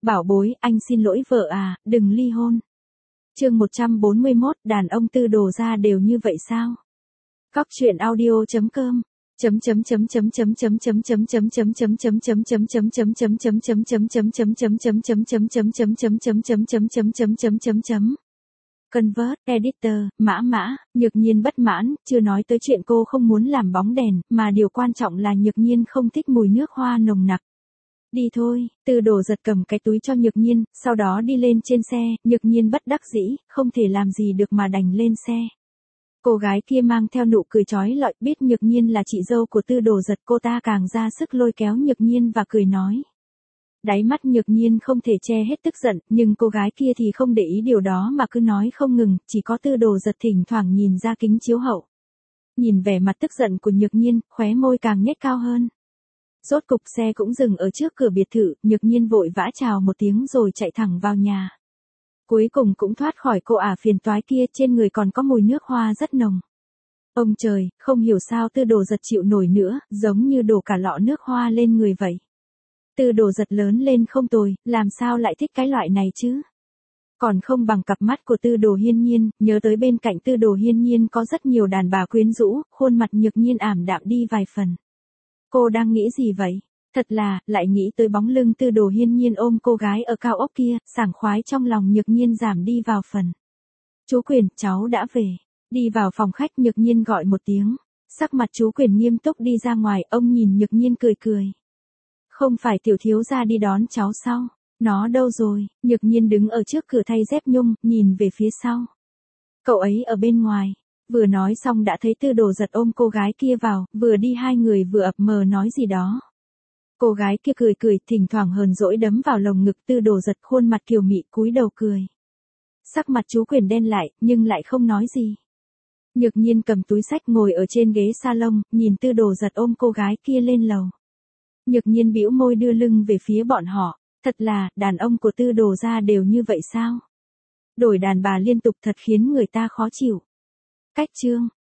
Bảo bối, anh xin lỗi vợ à, đừng ly hôn. Chương 141, đàn ông Tư Đồ gia đều như vậy sao? Cóc truyện audio.com Convert Editor, Mã, Nhược Nhiên bất mãn, chưa nói tới chuyện cô không muốn làm bóng đèn, mà điều quan trọng là Nhược Nhiên không thích mùi nước hoa nồng nặc. Đi thôi, Tư Đồ giật cầm cái túi cho Nhược Nhiên, sau đó đi lên trên xe, Nhược Nhiên bất đắc dĩ, không thể làm gì được mà đành lên xe. Cô gái kia mang theo nụ cười chói lọi, biết Nhược Nhiên là chị dâu của Tư Đồ giật, cô ta càng ra sức lôi kéo Nhược Nhiên và cười nói. Đáy mắt Nhược Nhiên không thể che hết tức giận, nhưng cô gái kia thì không để ý điều đó mà cứ nói không ngừng, chỉ có Tư Đồ giật thỉnh thoảng nhìn ra kính chiếu hậu. Nhìn vẻ mặt tức giận của Nhược Nhiên, khóe môi càng nhếch cao hơn. Rốt cục xe cũng dừng ở trước cửa biệt thự, Nhược Nhiên vội vã chào một tiếng rồi chạy thẳng vào nhà. Cuối cùng cũng thoát khỏi cô ả phiền toái kia, trên người còn có mùi nước hoa rất nồng. Ông trời, không hiểu sao Tư Đồ giật chịu nổi nữa, giống như đổ cả lọ nước hoa lên người vậy. Tư Đồ giật lớn lên không tồi, làm sao lại thích cái loại này chứ? Còn không bằng cặp mắt của Tư Đồ Hiên Nhiên, nhớ tới bên cạnh Tư Đồ Hiên Nhiên có rất nhiều đàn bà quyến rũ, khuôn mặt Nhược Nhiên ảm đạm đi vài phần. Cô đang nghĩ gì vậy? Thật là, lại nghĩ tới bóng lưng Tư Đồ Hiên Nhiên ôm cô gái ở cao ốc kia, sảng khoái trong lòng Nhược Nhiên giảm đi vào phần. Chú Quyền, cháu đã về. Đi vào phòng khách Nhược Nhiên gọi một tiếng. Sắc mặt chú Quyền nghiêm túc đi ra ngoài, ông nhìn Nhược Nhiên cười cười. Không phải tiểu thiếu gia đi đón cháu sao? Nó đâu rồi? Nhược Nhiên đứng ở trước cửa thay dép nhung, nhìn về phía sau. Cậu ấy ở bên ngoài. Vừa nói xong đã thấy Tư Đồ giật ôm cô gái kia vào, vừa đi hai người vừa ập mờ nói gì đó. Cô gái kia cười cười, thỉnh thoảng hờn dỗi đấm vào lồng ngực Tư Đồ giật, khuôn mặt kiều mị cúi đầu cười. Sắc mặt chú Quyền đen lại, nhưng lại không nói gì. Nhược Nhiên cầm túi xách ngồi ở trên ghế salon, nhìn Tư Đồ giật ôm cô gái kia lên lầu. Nhược Nhiên bĩu môi đưa lưng về phía bọn họ, thật là, đàn ông của Tư Đồ gia đều như vậy sao? Đổi đàn bà liên tục thật khiến người ta khó chịu. Cách chương